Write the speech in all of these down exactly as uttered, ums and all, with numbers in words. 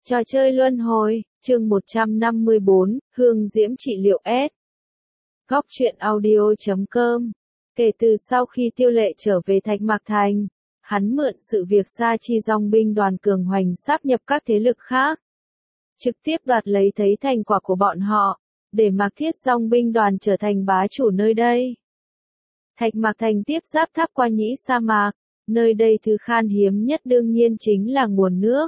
Trò chơi luân hồi, chương một trăm năm mươi bốn, Hương Diễm trị liệu S. Góc truyện audio chấm com. Kể từ sau khi Tiêu Lệ trở về Thạch Mạc Thành, hắn mượn sự việc Sa Chi dòng binh đoàn cường hoành sáp nhập các thế lực khác, trực tiếp đoạt lấy thấy thành quả của bọn họ, để Mạc Thiết dòng binh đoàn trở thành bá chủ nơi đây. Thạch Mạc Thành tiếp giáp Tháp Qua Nhĩ sa mạc, nơi đây thứ khan hiếm nhất đương nhiên chính là nguồn nước.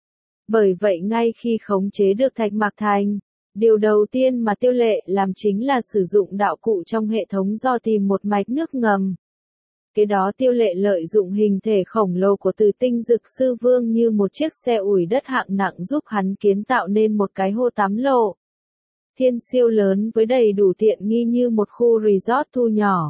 Bởi vậy ngay khi khống chế được Thạch Mạc Thành, điều đầu tiên mà Tiêu Lệ làm chính là sử dụng đạo cụ trong hệ thống do tìm một mạch nước ngầm. Kế đó Tiêu Lệ lợi dụng hình thể khổng lồ của Từ Tinh Dực Sư Vương như một chiếc xe ủi đất hạng nặng giúp hắn kiến tạo nên một cái hồ tắm lộ thiên siêu lớn với đầy đủ tiện nghi như một khu resort thu nhỏ.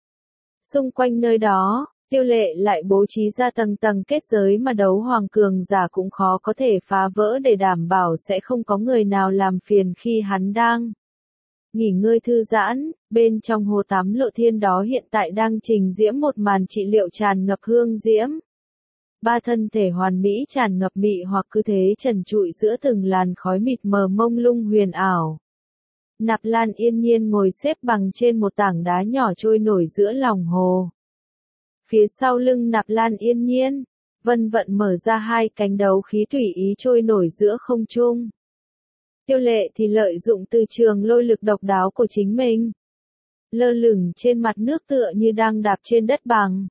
Xung quanh nơi đó, Tiêu Lệ lại bố trí ra tầng tầng kết giới mà đấu hoàng cường giả cũng khó có thể phá vỡ để đảm bảo sẽ không có người nào làm phiền khi hắn đang nghỉ ngơi thư giãn. Bên trong hồ tắm lộ thiên đó hiện tại đang trình diễn một màn trị liệu tràn ngập hương diễm. Ba thân thể hoàn mỹ tràn ngập mị hoặc cứ thế trần trụi giữa từng làn khói mịt mờ mông lung huyền ảo. Nạp Lan yên nhiên ngồi xếp bằng trên một tảng đá nhỏ trôi nổi giữa lòng hồ. Phía sau lưng Nạp Lan yên nhiên, Vân Vận mở ra hai cánh đấu khí tùy ý trôi nổi giữa không trung. Tiêu Lệ thì lợi dụng từ trường lôi lực độc đáo của chính mình, lơ lửng trên mặt nước tựa như đang đạp trên đất bằng.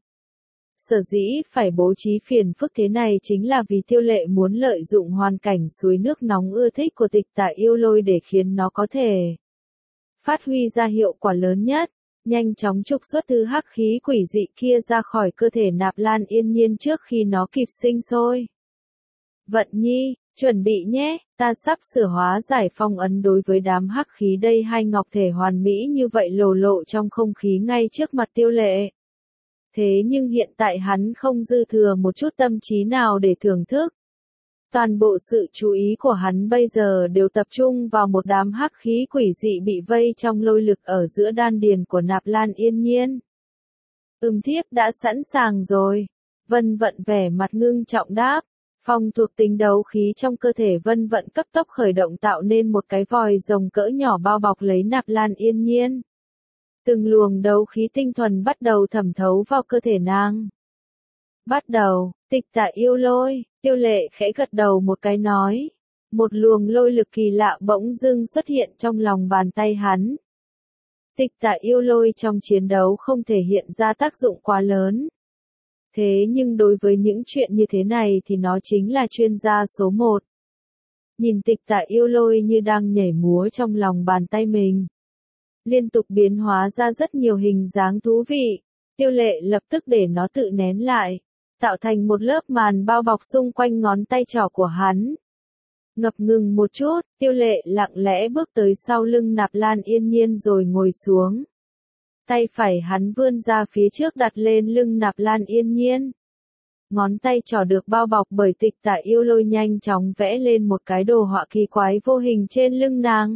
Sở dĩ phải bố trí phiền phức thế này chính là vì Tiêu Lệ muốn lợi dụng hoàn cảnh suối nước nóng ưa thích của Tịch Tà Yêu Lôi để khiến nó có thể phát huy ra hiệu quả lớn nhất, nhanh chóng trục xuất thứ hắc khí quỷ dị kia ra khỏi cơ thể Nạp Lan yên nhiên trước khi nó kịp sinh sôi. Vận Nhi, chuẩn bị nhé, ta sắp sửa hóa giải phong ấn đối với đám hắc khí đây. Hai ngọc thể hoàn mỹ như vậy lồ lộ trong không khí ngay trước mặt Tiêu Lệ. Thế nhưng hiện tại hắn không dư thừa một chút tâm trí nào để thưởng thức. Toàn bộ sự chú ý của hắn bây giờ đều tập trung vào một đám hắc khí quỷ dị bị vây trong lôi lực ở giữa đan điền của Nạp Lan yên nhiên. Ừm thiếp đã sẵn sàng rồi. Vân Vận vẻ mặt ngưng trọng đáp. Phong thuộc tính đấu khí trong cơ thể Vân Vận cấp tốc khởi động tạo nên một cái vòi rồng cỡ nhỏ bao bọc lấy Nạp Lan yên nhiên. Từng luồng đấu khí tinh thuần bắt đầu thẩm thấu vào cơ thể nàng. Bắt đầu, Tịch Tà Yêu Lôi, Tiêu Lệ khẽ gật đầu một cái nói. Một luồng lôi lực kỳ lạ bỗng dưng xuất hiện trong lòng bàn tay hắn. Tịch Tà Yêu Lôi trong chiến đấu không thể hiện ra tác dụng quá lớn. Thế nhưng đối với những chuyện như thế này thì nó chính là chuyên gia số một. Nhìn Tịch Tà Yêu Lôi như đang nhảy múa trong lòng bàn tay mình, liên tục biến hóa ra rất nhiều hình dáng thú vị. Tiêu Lệ lập tức để nó tự nén lại, tạo thành một lớp màn bao bọc xung quanh ngón tay trỏ của hắn. Ngập ngừng một chút, Tiêu Lệ lặng lẽ bước tới sau lưng Nạp Lan yên nhiên rồi ngồi xuống. Tay phải hắn vươn ra phía trước đặt lên lưng Nạp Lan yên nhiên. Ngón tay trỏ được bao bọc bởi Tịch Tà Yêu Lôi nhanh chóng vẽ lên một cái đồ họa kỳ quái vô hình trên lưng nàng.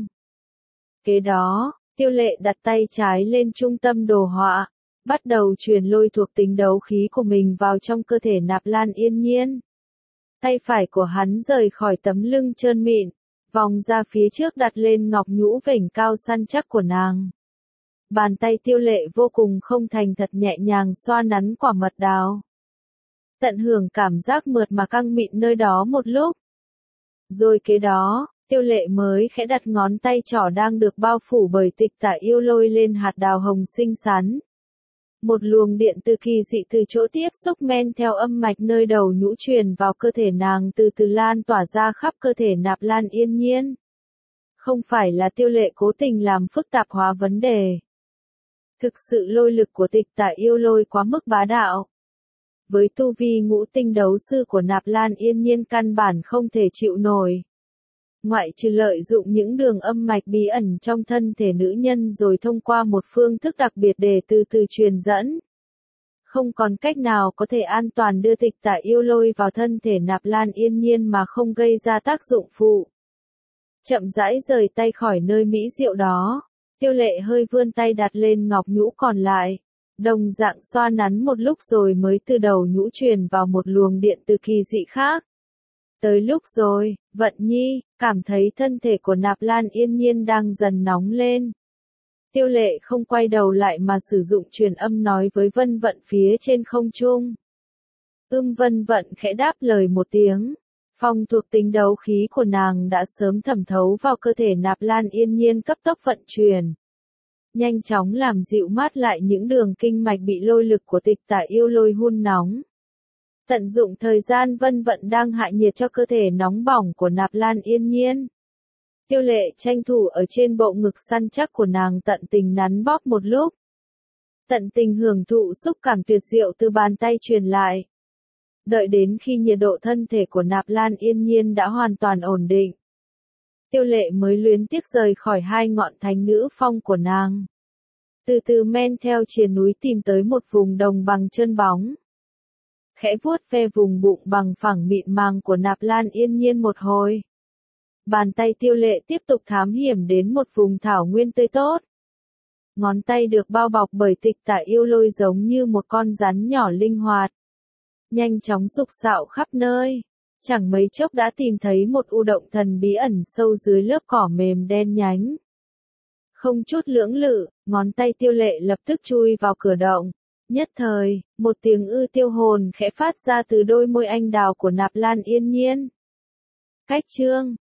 Kế đó, Tiêu Lệ đặt tay trái lên trung tâm đồ họa, bắt đầu truyền lôi thuộc tính đấu khí của mình vào trong cơ thể Nạp Lan yên nhiên. Tay phải của hắn rời khỏi tấm lưng trơn mịn, vòng ra phía trước đặt lên ngọc nhũ vểnh cao săn chắc của nàng. Bàn tay Tiêu Lệ vô cùng không thành thật nhẹ nhàng xoa nắn quả mật đào. Tận hưởng cảm giác mượt mà căng mịn nơi đó một lúc. Rồi kế đó, Tiêu Lệ mới khẽ đặt ngón tay trỏ đang được bao phủ bởi Tịch Tà Yêu Lôi lên hạt đào hồng xinh xắn. Một luồng điện từ kỳ dị từ chỗ tiếp xúc men theo âm mạch nơi đầu nhũ truyền vào cơ thể nàng từ từ lan tỏa ra khắp cơ thể Nạp Lan yên nhiên. Không phải là Tiêu Lệ cố tình làm phức tạp hóa vấn đề. Thực sự lôi lực của Tịch Tà Yêu Lôi quá mức bá đạo. Với tu vi ngũ tinh đấu sư của Nạp Lan yên nhiên căn bản không thể chịu nổi. Ngoại trừ lợi dụng những đường âm mạch bí ẩn trong thân thể nữ nhân rồi thông qua một phương thức đặc biệt để từ từ truyền dẫn. Không còn cách nào có thể an toàn đưa Tịch Tà Yêu Lôi vào thân thể Nạp Lan yên nhiên mà không gây ra tác dụng phụ. Chậm rãi rời tay khỏi nơi mỹ diệu đó, Tiêu Lệ hơi vươn tay đặt lên ngọc nhũ còn lại, đồng dạng xoa nắn một lúc rồi mới từ đầu nhũ truyền vào một luồng điện từ kỳ dị khác. Tới lúc rồi, Vận Nhi, cảm thấy thân thể của Nạp Lan Yên Nhiên đang dần nóng lên. Tiêu Lệ không quay đầu lại mà sử dụng truyền âm nói với Vân Vận phía trên không trung. Ưm Vân Vận khẽ đáp lời một tiếng. Phong thuộc tính đấu khí của nàng đã sớm thẩm thấu vào cơ thể Nạp Lan Yên Nhiên cấp tốc vận chuyển. Nhanh chóng làm dịu mát lại những đường kinh mạch bị lôi lực của Tịch Tả Yêu Lôi hun nóng. Tận dụng thời gian Vân Vận đang hạ nhiệt cho cơ thể nóng bỏng của Nạp Lan Yên Nhiên. Tiêu Lệ tranh thủ ở trên bộ ngực săn chắc của nàng tận tình nắn bóp một lúc. Tận tình hưởng thụ xúc cảm tuyệt diệu từ bàn tay truyền lại. Đợi đến khi nhiệt độ thân thể của Nạp Lan Yên Nhiên đã hoàn toàn ổn định. Tiêu Lệ mới luyến tiếc rời khỏi hai ngọn thánh nữ phong của nàng. Từ từ men theo triền núi tìm tới một vùng đồng bằng trơn bóng. Khẽ vuốt ve vùng bụng bằng phẳng mịn màng của Nạp Lan Yên Nhiên một hồi. Bàn tay Tiêu Lệ tiếp tục thám hiểm đến một vùng thảo nguyên tươi tốt. Ngón tay được bao bọc bởi Tịch Tả Yêu Lôi giống như một con rắn nhỏ linh hoạt. Nhanh chóng sục sạo khắp nơi. Chẳng mấy chốc đã tìm thấy một u động thần bí ẩn sâu dưới lớp cỏ mềm đen nhánh. Không chút lưỡng lự, ngón tay Tiêu Lệ lập tức chui vào cửa động. Nhất thời, một tiếng ư tiêu hồn khẽ phát ra từ đôi môi anh đào của Nạp Lan Yên Nhiên. Cách chương